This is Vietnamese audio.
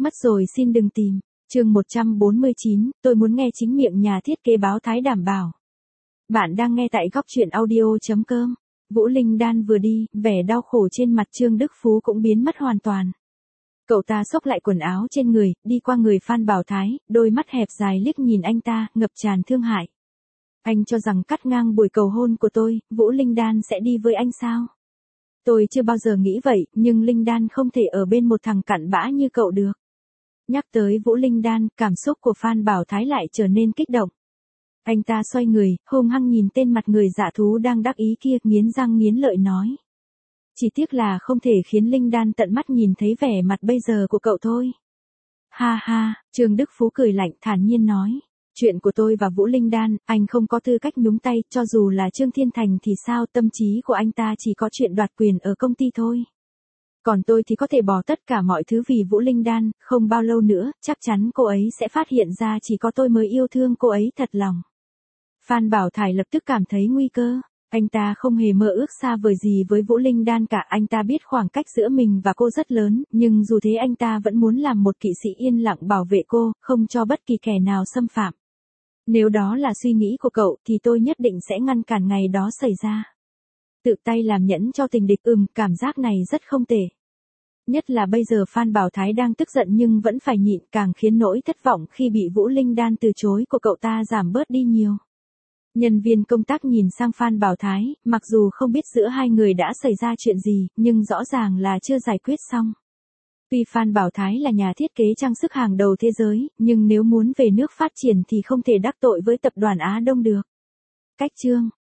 Mất rồi xin đừng tìm. Chương 149, tôi muốn nghe chính miệng nhà thiết kế báo Thái đảm bảo. Bạn đang nghe tại góc truyện audio.com. Vũ Linh Đan vừa đi, vẻ đau khổ trên mặt Trương Đức Phú cũng biến mất hoàn toàn. Cậu ta xốc lại quần áo trên người, đi qua người Phan Bảo Thái, đôi mắt hẹp dài liếc nhìn anh ta, ngập tràn thương hại. Anh cho rằng cắt ngang buổi cầu hôn của tôi, Vũ Linh Đan sẽ đi với anh sao? Tôi chưa bao giờ nghĩ vậy, nhưng Linh Đan không thể ở bên một thằng cặn bã như cậu được. Nhắc tới Vũ Linh Đan, cảm xúc của Phan Bảo Thái lại trở nên kích động. Anh ta xoay người, hung hăng nhìn tên mặt người dạ thú đang đắc ý kia, nghiến răng nghiến lợi nói. Chỉ tiếc là không thể khiến Linh Đan tận mắt nhìn thấy vẻ mặt bây giờ của cậu thôi. Ha ha, Trương Đức Phú cười lạnh thản nhiên nói. Chuyện của tôi và Vũ Linh Đan, anh không có tư cách nhúng tay, cho dù là Trương Thiên Thành thì sao, tâm trí của anh ta chỉ có chuyện đoạt quyền ở công ty thôi. Còn tôi thì có thể bỏ tất cả mọi thứ vì Vũ Linh Đan, không bao lâu nữa, chắc chắn cô ấy sẽ phát hiện ra chỉ có tôi mới yêu thương cô ấy thật lòng. Phan Bảo Thái lập tức cảm thấy nguy cơ. Anh ta không hề mơ ước xa vời gì với Vũ Linh Đan cả, anh ta biết khoảng cách giữa mình và cô rất lớn, nhưng dù thế anh ta vẫn muốn làm một kỵ sĩ yên lặng bảo vệ cô, không cho bất kỳ kẻ nào xâm phạm. Nếu đó là suy nghĩ của cậu thì tôi nhất định sẽ ngăn cản ngày đó xảy ra. Tự tay làm nhẫn cho tình địch, cảm giác này rất không tệ. Nhất là bây giờ Phan Bảo Thái đang tức giận nhưng vẫn phải nhịn, càng khiến nỗi thất vọng khi bị Vũ Linh Đan từ chối của cậu ta giảm bớt đi nhiều. Nhân viên công tác nhìn sang Phan Bảo Thái, mặc dù không biết giữa hai người đã xảy ra chuyện gì, nhưng rõ ràng là chưa giải quyết xong. Tuy Phan Bảo Thái là nhà thiết kế trang sức hàng đầu thế giới, nhưng nếu muốn về nước phát triển thì không thể đắc tội với tập đoàn Á Đông được. Cách chương